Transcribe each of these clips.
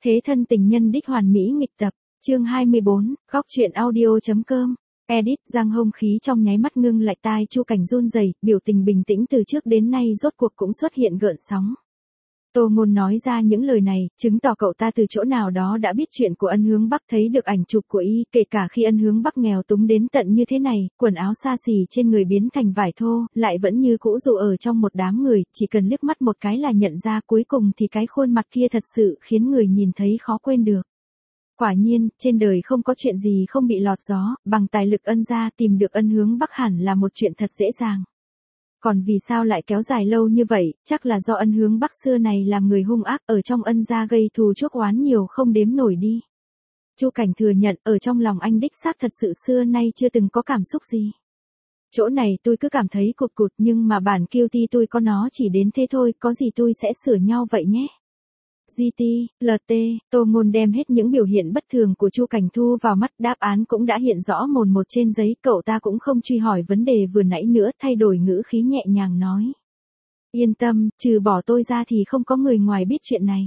Thế thân tình nhân đích hoàn mỹ nghịch tập, chương 24, góc truyện audio.com. Edit. Giang Hồng khí trong nháy mắt ngưng lại, tai Chu Cảnh run rẩy, biểu tình bình tĩnh từ trước đến nay rốt cuộc cũng xuất hiện gợn sóng. Tô Ngôn nói ra những lời này, chứng tỏ cậu ta từ chỗ nào đó đã biết chuyện của Ân Hướng Bắc, thấy được ảnh chụp của y, kể cả khi Ân Hướng Bắc nghèo túng đến tận như thế này, quần áo xa xỉ trên người biến thành vải thô, lại vẫn như cũ dù ở trong một đám người, chỉ cần liếc mắt một cái là nhận ra, cuối cùng thì cái khuôn mặt kia thật sự khiến người nhìn thấy khó quên được. Quả nhiên, trên đời không có chuyện gì không bị lọt gió, bằng tài lực Ân gia tìm được Ân Hướng Bắc hẳn là một chuyện thật dễ dàng. Còn vì sao lại kéo dài lâu như vậy, chắc là do Ân Hướng Bắc xưa này làm người hung ác, ở trong Ân gia gây thù chuốc oán nhiều không đếm nổi đi. Chu Cảnh thừa nhận, ở trong lòng anh đích xác thật sự xưa nay chưa từng có cảm xúc gì. Chỗ này tôi cứ cảm thấy cụt cụt, nhưng mà bản kiêu ti tôi có nó chỉ đến thế thôi, có gì tôi sẽ sửa nhau vậy nhé. GT, LT, Tô Ngôn đem hết những biểu hiện bất thường của Chu Cảnh thu vào mắt, đáp án cũng đã hiện rõ mồn một trên giấy, cậu ta cũng không truy hỏi vấn đề vừa nãy nữa, thay đổi ngữ khí nhẹ nhàng nói. Yên tâm, trừ bỏ tôi ra thì không có người ngoài biết chuyện này.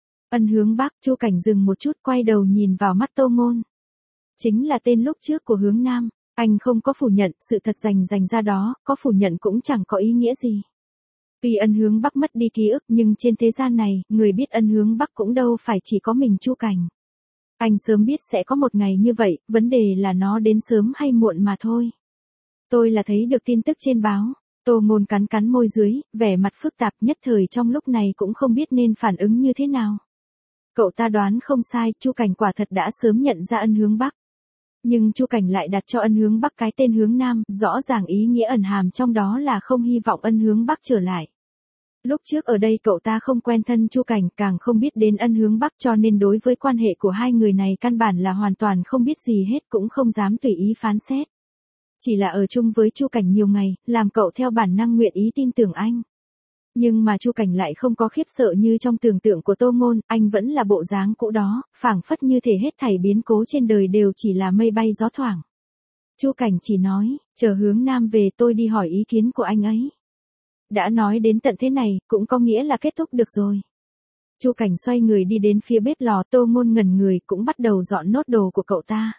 Ân Hướng Bắc. Chu Cảnh dừng một chút, quay đầu nhìn vào mắt Tô Ngôn. Chính là tên lúc trước của Hướng Nam, anh không có phủ nhận, sự thật rành ra đó, có phủ nhận cũng chẳng có ý nghĩa gì. Tuy Ân Hướng Bắc mất đi ký ức, nhưng trên thế gian này, người biết Ân Hướng Bắc cũng đâu phải chỉ có mình Chu Cảnh. Anh sớm biết sẽ có một ngày như vậy, vấn đề là nó đến sớm hay muộn mà thôi. Tôi là thấy được tin tức trên báo. Tô Ngôn cắn môi dưới, vẻ mặt phức tạp, nhất thời trong lúc này cũng không biết nên phản ứng như thế nào. Cậu ta đoán không sai, Chu Cảnh quả thật đã sớm nhận ra Ân Hướng Bắc. Nhưng Chu Cảnh lại đặt cho Ân Hướng Bắc cái tên Hướng Nam, rõ ràng ý nghĩa ẩn hàm trong đó là không hy vọng Ân Hướng Bắc trở lại. Lúc trước ở đây cậu ta không quen thân Chu Cảnh, càng không biết đến Ân Hướng Bắc, cho nên đối với quan hệ của hai người này căn bản là hoàn toàn không biết gì hết, cũng không dám tùy ý phán xét. Chỉ là ở chung với Chu Cảnh nhiều ngày, làm cậu theo bản năng nguyện ý tin tưởng anh. Nhưng mà Chu Cảnh lại không có khiếp sợ như trong tưởng tượng của Tô Ngôn, anh vẫn là bộ dáng cũ đó, phảng phất như thể hết thảy biến cố trên đời đều chỉ là mây bay gió thoảng. Chu Cảnh chỉ nói, chờ Hướng Nam về tôi đi hỏi ý kiến của anh ấy. Đã nói đến tận thế này, cũng có nghĩa là kết thúc được rồi. Chu Cảnh xoay người đi đến phía bếp lò, Tô Ngôn ngẩn người cũng bắt đầu dọn nốt đồ của cậu ta.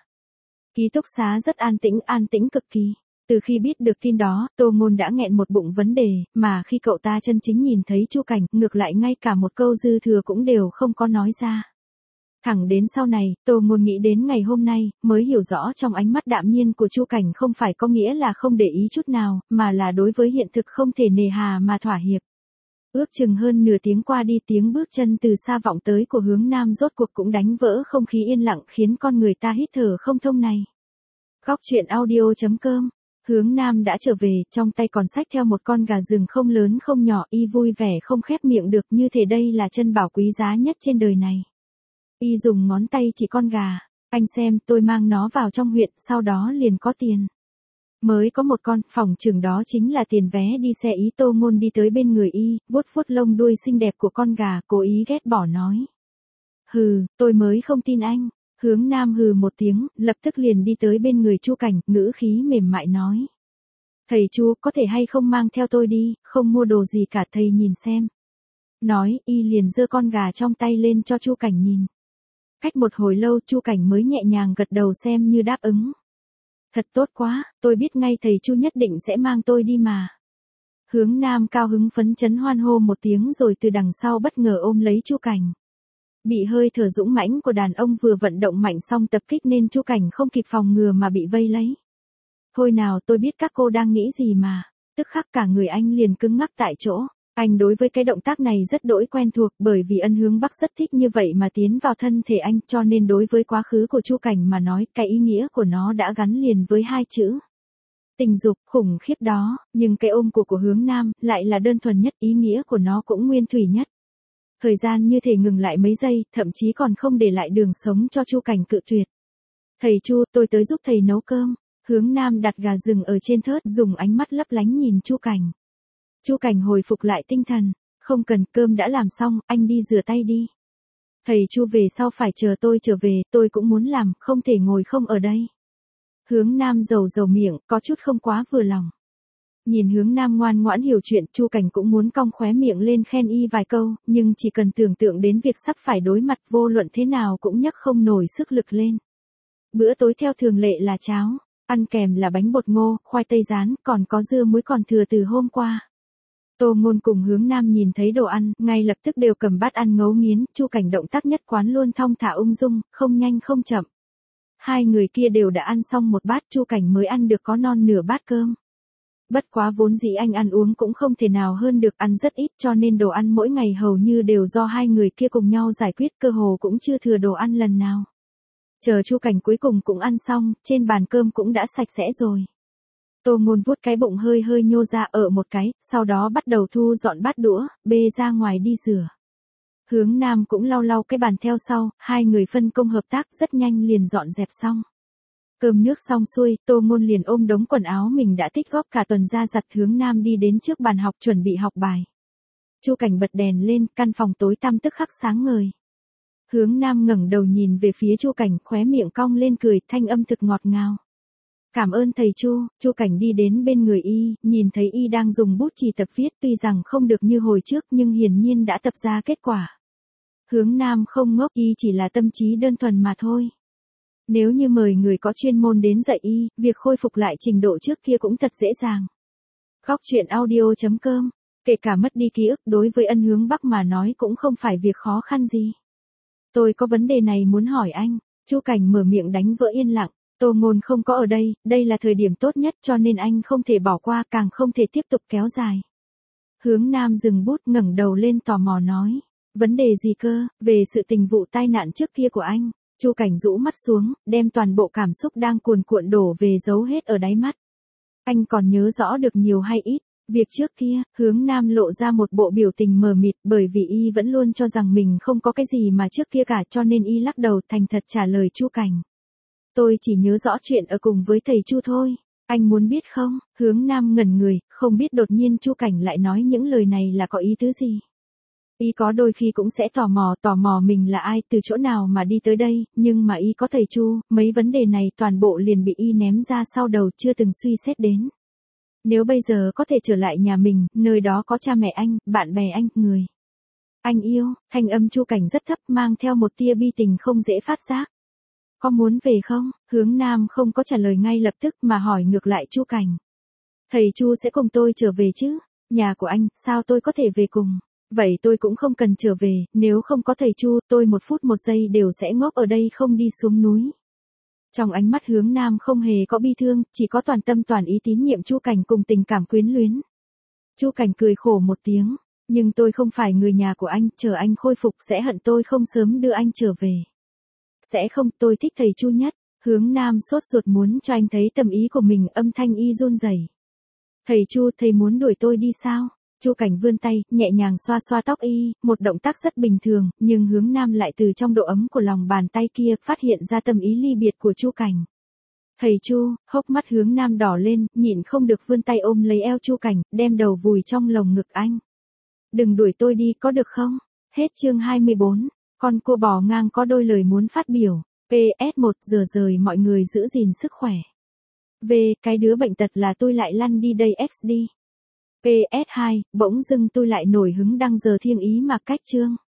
Ký túc xá rất an tĩnh cực kỳ. Từ khi biết được tin đó, Tô Ngôn đã nghẹn một bụng vấn đề, mà khi cậu ta chân chính nhìn thấy Chu Cảnh, ngược lại ngay cả một câu dư thừa cũng đều không có nói ra. Thẳng đến sau này, Tô Ngôn nghĩ đến ngày hôm nay, mới hiểu rõ trong ánh mắt đạm nhiên của Chu Cảnh không phải có nghĩa là không để ý chút nào, mà là đối với hiện thực không thể nề hà mà thỏa hiệp. Ước chừng hơn nửa tiếng qua đi, tiếng bước chân từ xa vọng tới của Hướng Nam rốt cuộc cũng đánh vỡ không khí yên lặng, khiến con người ta hít thở không thông này. Góc truyện audio.com. Hướng Nam đã trở về, trong tay còn xách theo một con gà rừng không lớn không nhỏ, y vui vẻ không khép miệng được, như thể đây là chân bảo quý giá nhất trên đời này. Y dùng ngón tay chỉ con gà, anh xem, tôi mang nó vào trong huyện, sau đó liền có tiền. Mới có một con, phỏng chừng đó chính là tiền vé đi xe. Ý. Tô Ngôn đi tới bên người y, vuốt lông đuôi xinh đẹp của con gà, cố ý ghét bỏ nói. Hừ, tôi mới không tin anh. Hướng Nam hừ một tiếng, lập tức liền đi tới bên người Chu Cảnh, ngữ khí mềm mại nói. Thầy Chu, có thể hay không mang theo tôi đi, không mua đồ gì cả, thầy nhìn xem. Nói, y liền giơ con gà trong tay lên cho Chu Cảnh nhìn. Cách một hồi lâu, Chu Cảnh mới nhẹ nhàng gật đầu xem như đáp ứng. Thật tốt quá, tôi biết ngay thầy Chu nhất định sẽ mang tôi đi mà. Hướng Nam cao hứng phấn chấn hoan hô một tiếng rồi từ đằng sau bất ngờ ôm lấy Chu Cảnh. Bị hơi thở dũng mãnh của đàn ông vừa vận động mạnh xong tập kích nên Chu Cảnh không kịp phòng ngừa mà bị vây lấy. Thôi nào, tôi biết các cô đang nghĩ gì mà. Tức khắc cả người anh liền cứng ngắc tại chỗ. Anh đối với cái động tác này rất đỗi quen thuộc, bởi vì Ân Hướng Bắc rất thích như vậy mà tiến vào thân thể anh, cho nên đối với quá khứ của Chu Cảnh mà nói, cái ý nghĩa của nó đã gắn liền với hai chữ tình dục. Khủng khiếp đó, nhưng cái ôm của Hướng Nam lại là đơn thuần nhất, ý nghĩa của nó cũng nguyên thủy nhất. Thời gian như thể ngừng lại mấy giây, thậm chí còn không để lại đường sống cho Chu Cảnh cự tuyệt. Thầy Chu, tôi tới giúp thầy nấu cơm. Hướng Nam đặt gà rừng ở trên thớt, dùng ánh mắt lấp lánh nhìn Chu Cảnh. Chu Cảnh hồi phục lại tinh thần. Không cần, cơm đã làm xong, anh đi rửa tay đi. Thầy Chu về sau phải chờ tôi trở về, tôi cũng muốn làm, không thể ngồi không ở đây. Hướng Nam dầu miệng, có chút không quá vừa lòng. Nhìn Hướng Nam ngoan ngoãn hiểu chuyện, Chu Cảnh cũng muốn cong khóe miệng lên khen y vài câu, nhưng chỉ cần tưởng tượng đến việc sắp phải đối mặt vô luận thế nào cũng nhấc không nổi sức lực lên. Bữa tối theo thường lệ là cháo, ăn kèm là bánh bột ngô, khoai tây rán, còn có dưa muối còn thừa từ hôm qua. Tô Ngôn cùng Hướng Nam nhìn thấy đồ ăn, ngay lập tức đều cầm bát ăn ngấu nghiến, Chu Cảnh động tác nhất quán luôn thong thả ung dung, không nhanh không chậm. Hai người kia đều đã ăn xong một bát, Chu Cảnh mới ăn được có non nửa bát cơm. Bất quá vốn dĩ anh ăn uống cũng không thể nào hơn được, ăn rất ít cho nên đồ ăn mỗi ngày hầu như đều do hai người kia cùng nhau giải quyết, cơ hồ cũng chưa thừa đồ ăn lần nào. Chờ Chu Cảnh cuối cùng cũng ăn xong, trên bàn cơm cũng đã sạch sẽ rồi. Tô Ngôn vuốt cái bụng hơi hơi nhô ra ở một cái, sau đó bắt đầu thu dọn bát đũa, bê ra ngoài đi rửa. Hướng Nam cũng lau lau cái bàn theo sau, hai người phân công hợp tác rất nhanh liền dọn dẹp xong. Cơm nước xong xuôi, Tô Ngôn liền ôm đống quần áo mình đã tích góp cả tuần ra giặt. Hướng Nam đi đến trước bàn học chuẩn bị học bài. Chu Cảnh bật đèn lên, căn phòng tối tăm tức khắc sáng ngời. Hướng Nam ngẩng đầu nhìn về phía Chu Cảnh, khóe miệng cong lên cười, thanh âm thực ngọt ngào. Cảm ơn thầy Chu. Chu Cảnh đi đến bên người y, nhìn thấy y đang dùng bút chì tập viết, tuy rằng không được như hồi trước nhưng hiển nhiên đã tập ra kết quả. Hướng Nam không ngốc, y chỉ là tâm trí đơn thuần mà thôi. Nếu như mời người có chuyên môn đến dạy y, việc khôi phục lại trình độ trước kia cũng thật dễ dàng. Góc truyện audio.com, kể cả mất đi ký ức đối với Ân Hướng Bắc mà nói cũng không phải việc khó khăn gì. Tôi có vấn đề này muốn hỏi anh. Chu Cảnh mở miệng đánh vỡ yên lặng. Tô Ngôn không có ở đây, đây là thời điểm tốt nhất cho nên anh không thể bỏ qua, càng không thể tiếp tục kéo dài. Hướng Nam dừng bút, ngẩng đầu lên tò mò nói. Vấn đề gì cơ? Về sự tình vụ tai nạn trước kia của anh. Chu Cảnh rũ mắt xuống, đem toàn bộ cảm xúc đang cuồn cuộn đổ về giấu hết ở đáy mắt. Anh còn nhớ rõ được nhiều hay ít? Việc trước kia, Hướng Nam lộ ra một bộ biểu tình mờ mịt, bởi vì y vẫn luôn cho rằng mình không có cái gì mà trước kia cả, cho nên y lắc đầu thành thật trả lời Chu Cảnh. Tôi chỉ nhớ rõ chuyện ở cùng với thầy Chu thôi. Anh muốn biết không? Hướng Nam ngẩn người, không biết đột nhiên Chu Cảnh lại nói những lời này là có ý tứ gì. Y có đôi khi cũng sẽ tò mò mình là ai, từ chỗ nào mà đi tới đây, nhưng mà y có thầy Chu, mấy vấn đề này toàn bộ liền bị y ném ra sau đầu, chưa từng suy xét đến. Nếu bây giờ có thể trở lại nhà mình, nơi đó có cha mẹ anh, bạn bè anh, người anh yêu, thanh âm Chu Cảnh rất thấp, mang theo một tia bi tình không dễ phát giác. Có muốn về không? Hướng Nam không có trả lời ngay lập tức mà hỏi ngược lại Chu Cảnh. Thầy Chu sẽ cùng tôi trở về chứ? Nhà của anh, sao tôi có thể về cùng? Vậy tôi cũng không cần trở về, nếu không có thầy Chu, tôi một phút một giây đều sẽ ngốc ở đây không đi xuống núi. Trong ánh mắt Hướng Nam không hề có bi thương, chỉ có toàn tâm toàn ý tín nhiệm Chu Cảnh cùng tình cảm quyến luyến. Chu Cảnh cười khổ một tiếng, nhưng tôi không phải người nhà của anh, chờ anh khôi phục sẽ hận tôi không sớm đưa anh trở về. Sẽ không, tôi thích thầy Chu nhất. Hướng Nam sốt ruột muốn cho anh thấy tâm ý của mình, âm thanh y run rẩy. Thầy Chu, thầy muốn đuổi tôi đi sao? Chu Cảnh vươn tay, nhẹ nhàng xoa xoa tóc y, một động tác rất bình thường, nhưng Hướng Nam lại từ trong độ ấm của lòng bàn tay kia phát hiện ra tâm ý ly biệt của Chu Cảnh. Thầy Chu, hốc mắt Hướng Nam đỏ lên, nhịn không được vươn tay ôm lấy eo Chu Cảnh, đem đầu vùi trong lồng ngực anh. Đừng đuổi tôi đi, có được không? Hết chương 24, con cua bò ngang có đôi lời muốn phát biểu. PS1 giờ rời mọi người giữ gìn sức khỏe. V, cái đứa bệnh tật là tôi lại lăn đi đây XD. PS2, bỗng dưng tôi lại nổi hứng đăng giờ thiêng ý mà cách chương.